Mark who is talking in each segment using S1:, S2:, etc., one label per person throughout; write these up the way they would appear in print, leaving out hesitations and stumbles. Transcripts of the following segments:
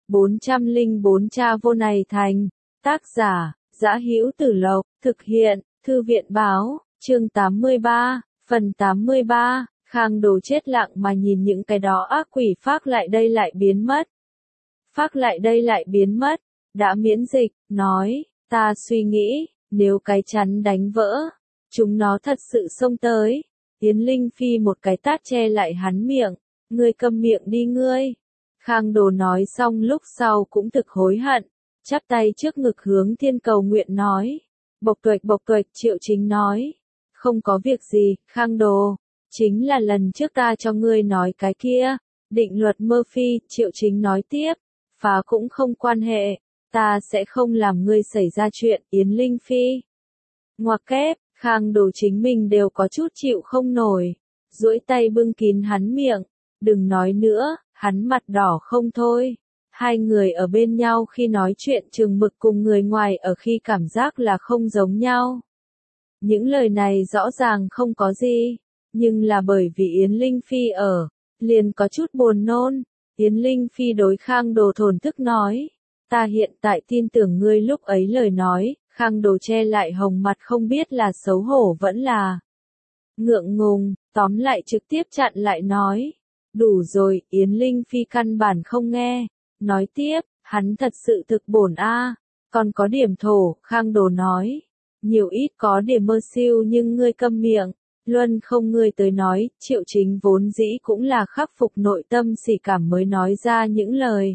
S1: 404 Cha vô này thành. Tác giả, Dã Hữu Tử Lộc, thực hiện, Thư viện báo, chương 83, phần 83, Khang Đồ chết lặng mà nhìn những cái đó ác quỷ phác lại đây lại biến mất. Phác lại đây lại biến mất, đã miễn dịch, nói, ta suy nghĩ, nếu cái chắn đánh vỡ, chúng nó thật sự xông tới. Yến Linh Phi một cái tát che lại hắn miệng, ngươi câm miệng đi ngươi. Khang Đồ nói xong lúc sau cũng thực hối hận, chắp tay trước ngực hướng thiên cầu nguyện nói. Bộc tuệch Triệu Chính nói. Không có việc gì, Khang Đồ, chính là lần trước ta cho ngươi nói cái kia, định luật Murphy, Triệu Chính nói tiếp, phá cũng không quan hệ, ta sẽ không làm ngươi xảy ra chuyện, Yến Linh Phi. Ngoặc kép, Khang Đồ chính mình đều có chút chịu không nổi, duỗi tay bưng kín hắn miệng, đừng nói nữa, hắn mặt đỏ không thôi. Hai người ở bên nhau khi nói chuyện chừng mực cùng người ngoài ở khi cảm giác là không giống nhau. Những lời này rõ ràng không có gì, nhưng là bởi vì Yến Linh Phi ở, liền có chút buồn nôn. Yến Linh Phi đối Khang Đồ thổn thức nói, ta hiện tại tin tưởng ngươi lúc ấy lời nói. Khang Đồ che lại hồng mặt không biết là xấu hổ vẫn là ngượng ngùng, tóm lại trực tiếp chặn lại nói. Đủ rồi, Yến Linh Phi căn bản không nghe. Nói tiếp, hắn thật sự thực bổn a, còn có điểm thổ, Khang Đồ nói. Nhiều ít có điểm mơ siêu nhưng ngươi câm miệng, luân không ngươi tới nói, Triệu Chính vốn dĩ cũng là khắc phục nội tâm sỉ cảm mới nói ra những lời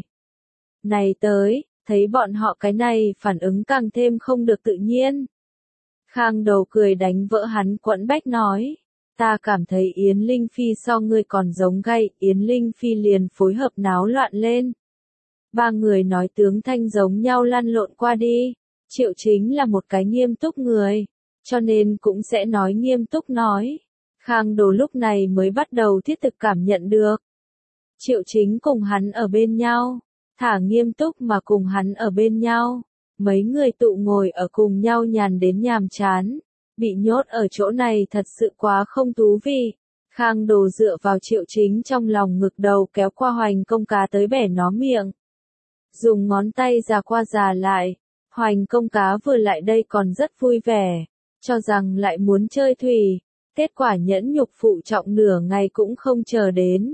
S1: này tới. Thấy bọn họ cái này phản ứng càng thêm không được tự nhiên. Khang Đầu cười đánh vỡ hắn quẫn bách nói. Ta cảm thấy Yến Linh Phi so ngươi còn giống gay. Yến Linh Phi liền phối hợp náo loạn lên. Ba người nói tướng thanh giống nhau lăn lộn qua đi. Triệu Chính là một cái nghiêm túc người, cho nên cũng sẽ nói nghiêm túc nói. Khang Đồ lúc này mới bắt đầu thiết thực cảm nhận được. Triệu Chính cùng hắn ở bên nhau. Thả nghiêm túc mà cùng hắn ở bên nhau, mấy người tụ ngồi ở cùng nhau nhàn đến nhàm chán, bị nhốt ở chỗ này thật sự quá không thú vị. Khang Đồ dựa vào Triệu Chính trong lòng ngực đầu kéo qua Hoành Công Cá tới bẻ nó miệng. Dùng ngón tay già qua già lại, Hoành Công Cá vừa lại đây còn rất vui vẻ, cho rằng lại muốn chơi thủy, kết quả nhẫn nhục phụ trọng nửa ngày cũng không chờ đến.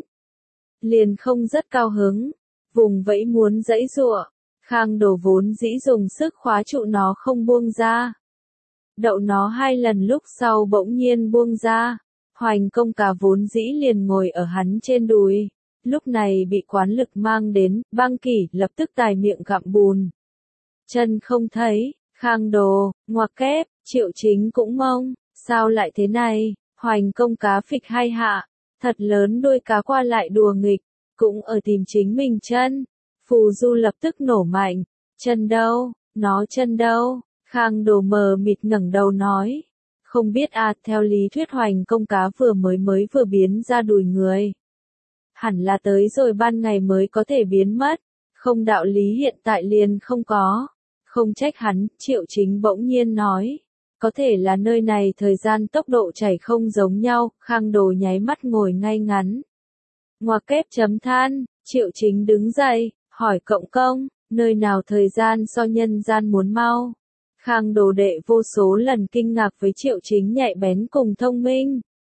S1: Liền không rất cao hứng. Vùng vẫy muốn giãy giụa, Khang Đồ vốn dĩ dùng sức khóa trụ nó không buông ra. Đậu nó 2 lần lúc sau bỗng nhiên buông ra, Hoành Công Cá vốn dĩ liền ngồi ở hắn trên đùi, lúc này bị quán lực mang đến, Băng Kỷ lập tức tài miệng gặm bùn. Chân không thấy, Khang Đồ, ngoặc kép, Triệu Chính cũng mông, sao lại thế này, Hoành Công Cá phịch 2 hạ, thật lớn đôi cá qua lại đùa nghịch. Cũng ở tìm chính mình chân. Phù Du lập tức nổ mạnh. Chân đâu? Nó chân đâu? Khang Đồ mờ mịt ngẩng đầu nói. Không biết à, theo lý thuyết Hoành Công Cá vừa biến ra đùi người. Hẳn là tới rồi ban ngày mới có thể biến mất. Không đạo lý hiện tại liền không có. Không trách hắn, Triệu Chính bỗng nhiên nói. Có thể là nơi này thời gian tốc độ chảy không giống nhau. Khang Đồ nháy mắt ngồi ngay ngắn. Ngoặc kép chấm than, Triệu Chính đứng dậy, hỏi Cộng Công, nơi nào thời gian so nhân gian muốn mau. Khang Đồ đệ vô số lần kinh ngạc với Triệu Chính nhạy bén cùng thông minh.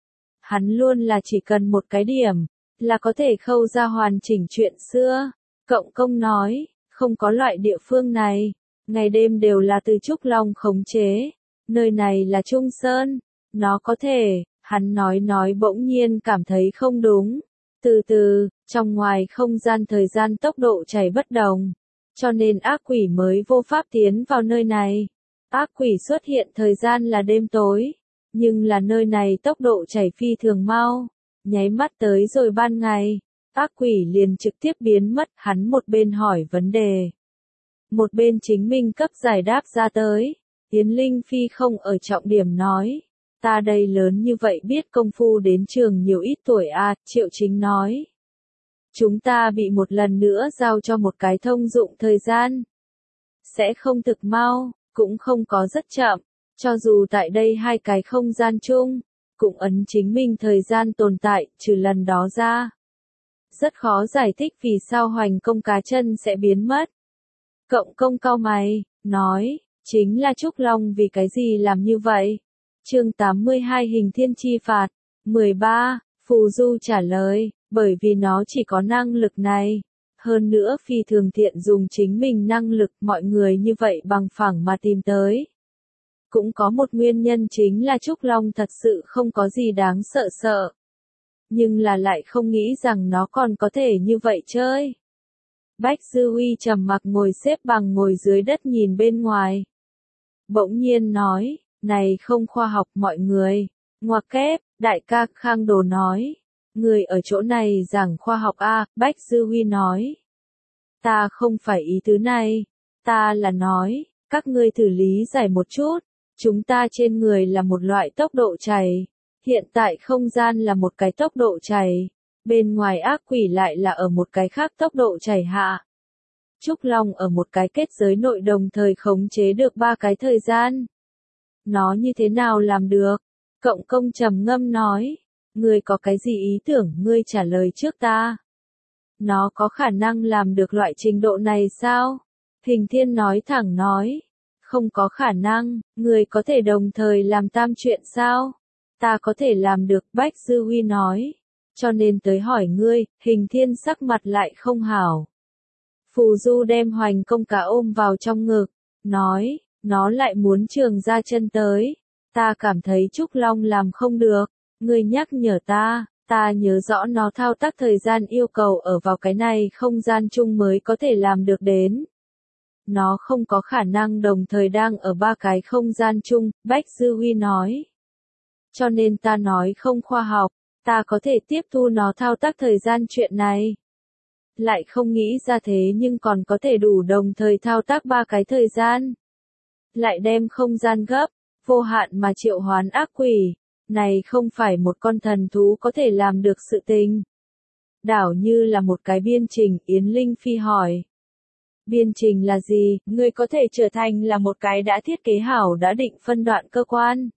S1: Hắn luôn là chỉ cần một cái điểm, là có thể khâu ra hoàn chỉnh chuyện xưa. Cộng Công nói, không có loại địa phương này, ngày đêm đều là từ Trúc Long khống chế. Nơi này là Trung Sơn, nó có thể, hắn nói bỗng nhiên cảm thấy không đúng. Từ từ, trong ngoài không gian thời gian tốc độ chảy bất đồng, cho nên ác quỷ mới vô pháp tiến vào nơi này. Ác quỷ xuất hiện thời gian là đêm tối, nhưng là nơi này tốc độ chảy phi thường mau, nháy mắt tới rồi ban ngày, ác quỷ liền trực tiếp biến mất. Hắn một bên hỏi vấn đề, một bên chính mình cấp giải đáp ra tới. Yến Linh Phi không ở trọng điểm nói. Ta đây lớn như vậy biết công phu đến trường nhiều ít tuổi à, Triệu Chính nói. Chúng ta bị một lần nữa giao cho một cái thông dụng thời gian. Sẽ không thực mau, cũng không có rất chậm, cho dù tại đây 2 cái không gian chung, cũng ấn chính mình thời gian tồn tại, trừ lần đó ra. Rất khó giải thích vì sao hoành công cá chân sẽ biến mất. Cộng công cau mày, nói, chính là Trúc Long vì cái gì làm như vậy? Chương 82 Hình thiên chi phạt. 13. Phù Du trả lời, bởi vì nó chỉ có năng lực này. Hơn nữa phi thường thiện dùng chính mình năng lực, mọi người như vậy bằng phẳng mà tìm tới. Cũng có một nguyên nhân chính là Trúc Long thật sự không có gì đáng sợ. Nhưng là lại không nghĩ rằng nó còn có thể như vậy chơi. Bách Dư Uy trầm mặc ngồi xếp bằng ngồi dưới đất nhìn bên ngoài. Bỗng nhiên nói, này không khoa học mọi người. Ngoặc kép, đại ca Khang Đồ nói. Người ở chỗ này giảng khoa học a, Bách Dư Uy nói. Ta không phải ý tứ này. Ta là nói, các ngươi thử lý giải một chút. Chúng ta trên người là một loại tốc độ chảy. Hiện tại không gian là một cái tốc độ chảy. Bên ngoài ác quỷ lại là ở một cái khác tốc độ chảy hạ. Trúc Long ở một cái kết giới nội đồng thời khống chế được 3 cái thời gian. Nó như thế nào làm được? Cộng công trầm ngâm nói. Ngươi có cái gì ý tưởng ngươi trả lời trước ta? Nó có khả năng làm được loại trình độ này sao? Hình thiên nói thẳng nói. Không có khả năng, ngươi có thể đồng thời làm tam chuyện sao? Ta có thể làm được, Bách Dư Uy nói. Cho nên tới hỏi ngươi, Hình thiên sắc mặt lại không hảo. Phù Du đem hoành công cá ôm vào trong ngực, nói, nó lại muốn trường ra chân tới. Ta cảm thấy Trúc Long làm không được, ngươi nhắc nhở ta nhớ rõ nó thao tác thời gian yêu cầu ở vào cái này không gian chung mới có thể làm được đến. Nó không có khả năng đồng thời đang ở 3 cái không gian chung, Bách Dư Uy nói. Cho nên ta nói không khoa học, ta có thể tiếp thu nó thao tác thời gian chuyện này. Lại không nghĩ ra thế nhưng còn có thể đủ đồng thời thao tác 3 cái thời gian. Lại đem không gian gấp, vô hạn mà triệu hoán ác quỷ. Này không phải một con thần thú có thể làm được sự tình. Đảo như là một cái biên trình, Yến Linh Phi hỏi. Biên trình là gì? Ngươi có thể trở thành là một cái đã thiết kế hảo đã định phân đoạn cơ quan.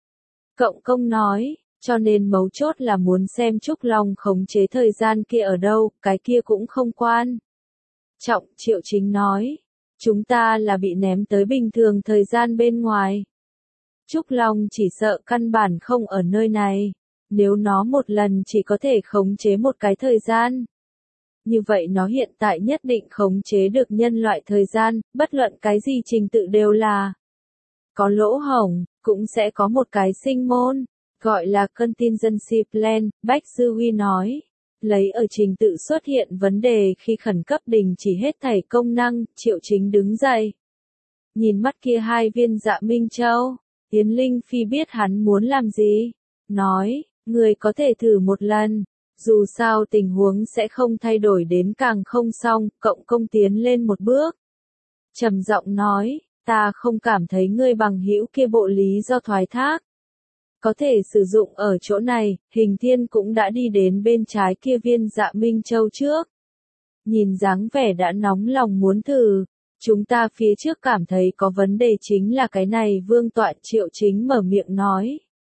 S1: Cộng công nói, cho nên mấu chốt là muốn xem Trúc Long khống chế thời gian kia ở đâu, cái kia cũng không quan. Trọng Triệu Chính nói, chúng ta là bị ném tới bình thường thời gian bên ngoài. Trúc Long chỉ sợ căn bản không ở nơi này, nếu nó một lần chỉ có thể khống chế một cái thời gian. Như vậy nó hiện tại nhất định khống chế được nhân loại thời gian, bất luận cái gì trình tự đều là có lỗ hổng, cũng sẽ có một cái sinh môn, gọi là contingency plan, Bách Dư Uy nói. Lấy ở trình tự xuất hiện vấn đề khi khẩn cấp đình chỉ hết thảy công năng, Triệu Chính đứng dậy. Nhìn mắt kia 2 viên Dạ Minh Châu, Yến Linh Phi biết hắn muốn làm gì. Nói, người có thể thử một lần. Dù sao tình huống sẽ không thay đổi đến càng không xong, cộng công tiến lên một bước. Trầm giọng nói, ta không cảm thấy ngươi bằng hữu kia bộ lý do thoái thác. Có thể sử dụng ở chỗ này, Hình thiên cũng đã đi đến bên trái kia viên Dạ Minh Châu trước. Nhìn dáng vẻ đã nóng lòng muốn thử. Chúng ta phía trước cảm thấy có vấn đề chính là cái này Vương Tọa Triệu Chính mở miệng nói.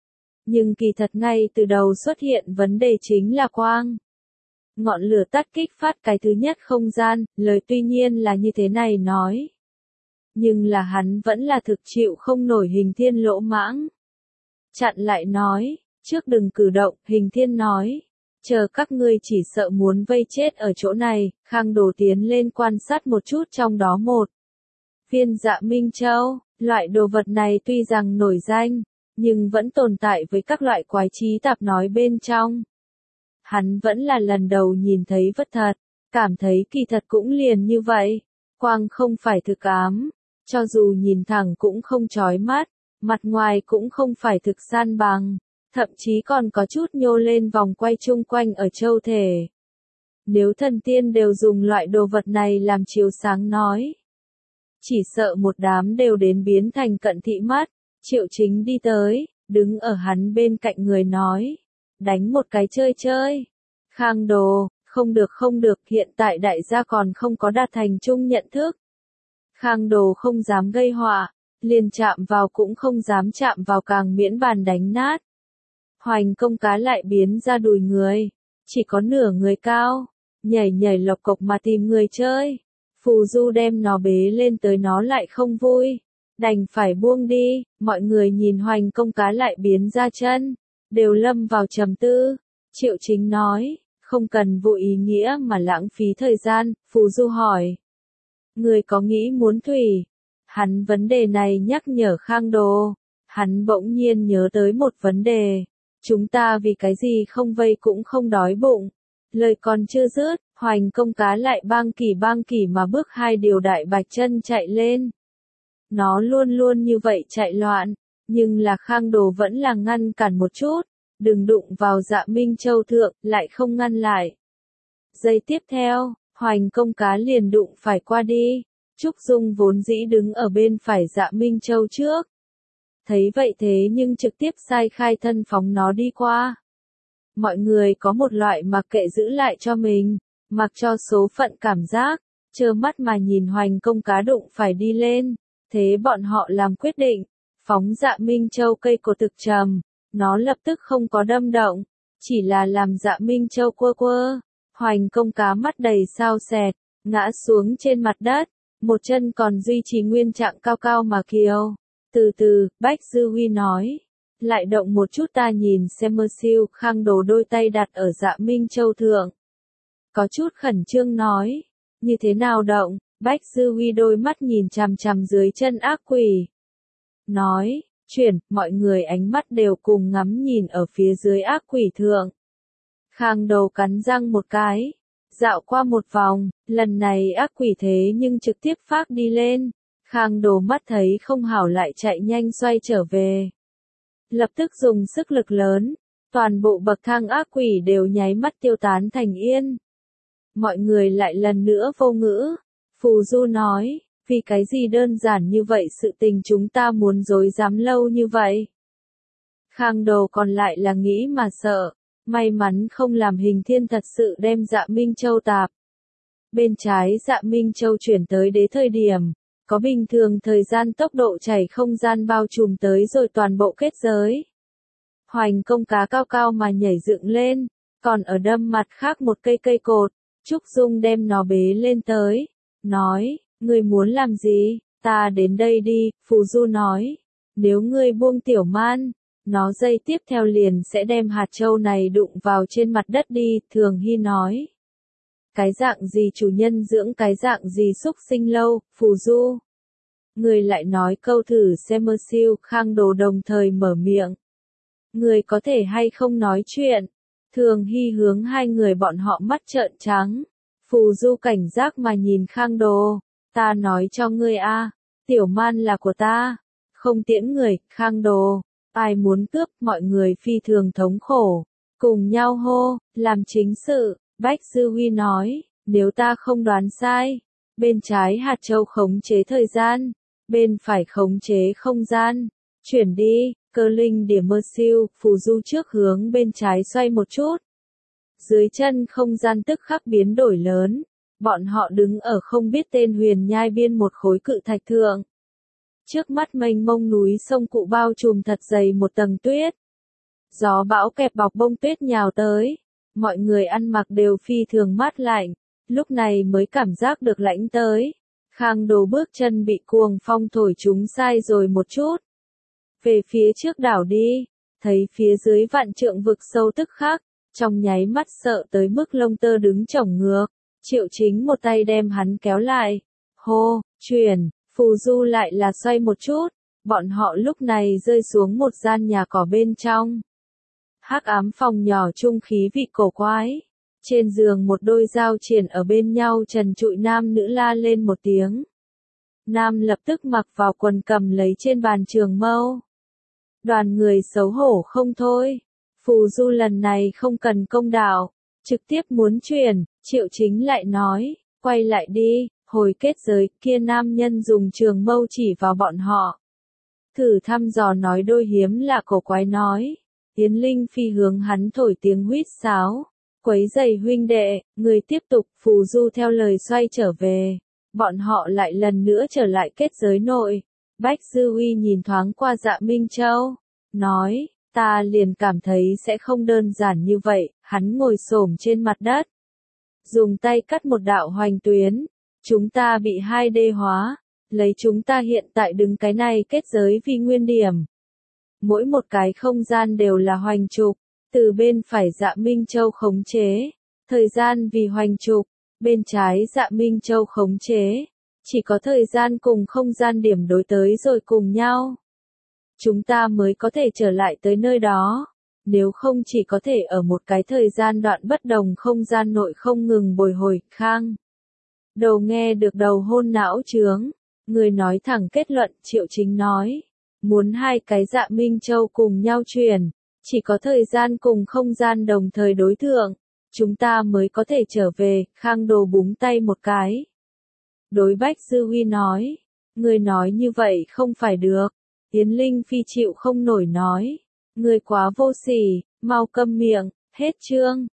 S1: Nhưng kỳ thật ngay từ đầu xuất hiện vấn đề chính là quang. Ngọn lửa tắt kích phát cái thứ nhất không gian, lời tuy nhiên là như thế này nói. Nhưng là hắn vẫn là thực chịu không nổi Hình thiên lỗ mãng. Chặn lại nói, trước đừng cử động, Hình thiên nói. Chờ các ngươi chỉ sợ muốn vây chết ở chỗ này, Khang Đồ tiến lên quan sát một chút trong đó một. Viên Dạ Minh Châu, loại đồ vật này tuy rằng nổi danh, nhưng vẫn tồn tại với các loại quái trí tạp nói bên trong. Hắn vẫn là lần đầu nhìn thấy vật thật, cảm thấy kỳ thật cũng liền như vậy. Quang không phải thực ám, cho dù nhìn thẳng cũng không chói mắt, mặt ngoài cũng không phải thực san bằng, thậm chí còn có chút nhô lên vòng quay chung quanh ở châu thể. Nếu thần tiên đều dùng loại đồ vật này làm chiếu sáng nói, chỉ sợ một đám đều đến biến thành cận thị mắt. Triệu Chính đi tới, đứng ở hắn bên cạnh người nói, đánh một cái chơi chơi. Khang Đồ, không được, hiện tại đại gia còn không có đạt thành chung nhận thức. Khang Đồ không dám gây họa, liền chạm vào cũng không dám chạm vào càng miễn bàn đánh nát. Hoành công cá lại biến ra đùi người. chỉ có nửa người cao, nhảy nhảy lộc cộc mà tìm người chơi. Phù Du đem nó bế lên tới nó lại không vui, đành phải buông đi, mọi người nhìn Hoành Công Cá lại biến ra chân, đều lâm vào trầm tư. Triệu Chính nói, không cần vô ý nghĩa mà lãng phí thời gian. Phù Du hỏi, người có nghĩ muốn thủy? Hắn vấn đề này nhắc nhở Khang Đồ, hắn bỗng nhiên nhớ tới một vấn đề, chúng ta vì cái gì không vây cũng không đói bụng. Lời còn chưa dứt, Hoành Công Cá lại bang kỳ mà bước hai điều đại bạch chân chạy lên. Nó luôn luôn như vậy chạy loạn, nhưng là Khang Đồ vẫn là ngăn cản một chút, đừng đụng vào Dạ Minh Châu thượng, lại không ngăn lại. Giây tiếp theo, Hoành Công Cá liền đụng phải qua đi, Trúc Dung vốn dĩ đứng ở bên phải Dạ Minh Châu trước. Thấy vậy thế nhưng trực tiếp sai khai thân phóng nó đi qua. Mọi người có một loại mặc kệ giữ lại cho mình, mặc cho số phận cảm giác, trơ mắt mà nhìn Hoành Công Cá đụng phải đi lên. Thế bọn họ làm quyết định, phóng Dạ Minh Châu cây cột thực trầm, nó lập tức không có đâm động, chỉ là làm Dạ Minh Châu quơ quơ. Hoành Công Cá mắt đầy sao sẹt, ngã xuống trên mặt đất, một chân còn duy trì nguyên trạng cao cao mà kiêu. Từ từ, Bách Dư Huy nói, lại động một chút ta nhìn xem mơ siêu. Khang Đồ đôi tay đặt ở Dạ Minh Châu thượng, có chút khẩn trương nói, như thế nào động? Bách Dư Huy đôi mắt nhìn chằm chằm dưới chân ác quỷ. Nói, chuyển, mọi người ánh mắt đều cùng ngắm nhìn ở phía dưới ác quỷ thượng. Khang Đồ cắn răng một cái, dạo qua một vòng, lần này ác quỷ thế nhưng trực tiếp phác đi lên. Khang Đồ mắt thấy không hảo lại chạy nhanh xoay trở về. Lập tức dùng sức lực lớn, toàn bộ bậc thang ác quỷ đều nháy mắt tiêu tán thành yên. Mọi người lại lần nữa vô ngữ. Phù Du nói, vì cái gì đơn giản như vậy sự tình chúng ta muốn dối dám lâu như vậy. Khang Đồ còn lại là nghĩ mà sợ, may mắn không làm Hình Thiên thật sự đem Dạ Minh Châu tạp. Bên trái Dạ Minh Châu chuyển tới đế thời điểm, có bình thường thời gian tốc độ chảy không gian bao trùm tới rồi toàn bộ kết giới. Hoành Công Cá cao cao mà nhảy dựng lên, còn ở đâm mặt khác một cây cột, Trúc Dung đem nó bế lên tới. Nói, ngươi muốn làm gì? Ta đến đây đi. Phù Du nói, nếu ngươi buông Tiểu Man, nó giây tiếp theo liền sẽ đem hạt châu này đụng vào trên mặt đất đi. Thường Hy nói, cái dạng gì chủ nhân dưỡng cái dạng gì xúc sinh lâu. Phù Du, người lại nói câu thử xem mơ siêu. Khang Đồ đồng thời mở miệng, người có thể hay không nói chuyện? Thường Hy hướng hai người bọn họ mắt trợn trắng. Phù Du cảnh giác mà nhìn Khang Đồ, ta nói cho ngươi a, Tiểu Man là của ta, không tiễn người. Khang Đồ, ai muốn cướp? Mọi người phi thường thống khổ, cùng nhau hô, làm chính sự. Bách Dư Huy nói, nếu ta không đoán sai, bên trái hạt châu khống chế thời gian, bên phải khống chế không gian. Chuyển đi, cơ linh điểm mơ siêu. Phù Du trước hướng bên trái xoay một chút. Dưới chân không gian tức khắc biến đổi lớn, bọn họ đứng ở không biết tên huyền nhai biên một khối cự thạch thượng. Trước mắt mênh mông núi sông Cụ bao trùm thật dày một tầng tuyết. Gió bão kẹp bọc bông tuyết nhào tới, mọi người ăn mặc đều phi thường mát lạnh, lúc này mới cảm giác được lạnh tới. Khang Đồ bước chân bị cuồng phong thổi chúng sai rồi một chút. Về phía trước đảo đi, thấy phía dưới vạn trượng vực sâu tức khắc, trong nháy mắt sợ tới mức lông tơ đứng chổng ngược. Triệu Chính một tay đem hắn kéo lại. Hô, chuyển, Phù Du lại là xoay một chút. Bọn họ lúc này rơi xuống một gian nhà cỏ bên trong. Hắc ám phòng nhỏ trung khí vị cổ quái. Trên giường một đôi dao triển ở bên nhau trần trụi nam nữ la lên một tiếng. Nam lập tức mặc vào quần cầm lấy trên bàn trường mâu. Đoàn người xấu hổ không thôi. Phù Du lần này không cần công đạo, trực tiếp muốn chuyển. Triệu Chính lại nói, quay lại đi, hồi kết giới. Kia nam nhân dùng trường mâu chỉ vào bọn họ. Thử thăm dò nói đôi hiếm lạ cổ quái nói. Yến Linh phi hướng hắn thổi tiếng huýt sáo. Quấy giày huynh đệ, người tiếp tục. Phù Du theo lời xoay trở về. Bọn họ lại lần nữa trở lại kết giới nội. Bách Dư Huy nhìn thoáng qua Dạ Minh Châu, nói, ta liền cảm thấy sẽ không đơn giản như vậy. hắn ngồi xổm trên mặt đất. Dùng tay cắt một đạo hoành tuyến. Chúng ta bị 2D hóa. Lấy chúng ta hiện tại đứng cái này kết giới vì nguyên điểm. Mỗi một cái không gian đều là hoành trục. Từ bên phải Dạ Minh Châu khống chế. Thời gian vì hoành trục. Bên trái Dạ Minh Châu khống chế. Chỉ có thời gian cùng không gian điểm đối tới rồi cùng nhau. Chúng ta mới có thể trở lại tới nơi đó. Nếu không chỉ có thể ở một cái thời gian đoạn bất đồng không gian nội không ngừng bồi hồi, Khang. Đầu nghe được đầu hôn não chướng. Người nói thẳng kết luận, Triệu Chính nói. Muốn hai cái Dạ Minh Châu cùng nhau chuyển. Chỉ có thời gian cùng không gian đồng thời đối thượng. Chúng ta mới có thể trở về, Khang Đồ búng tay một cái. Đối Bách Dư Huy nói. Người nói như vậy không phải được. Yến Linh Phi chịu không nổi nói. Người quá vô sỉ, mau câm miệng, hết chương.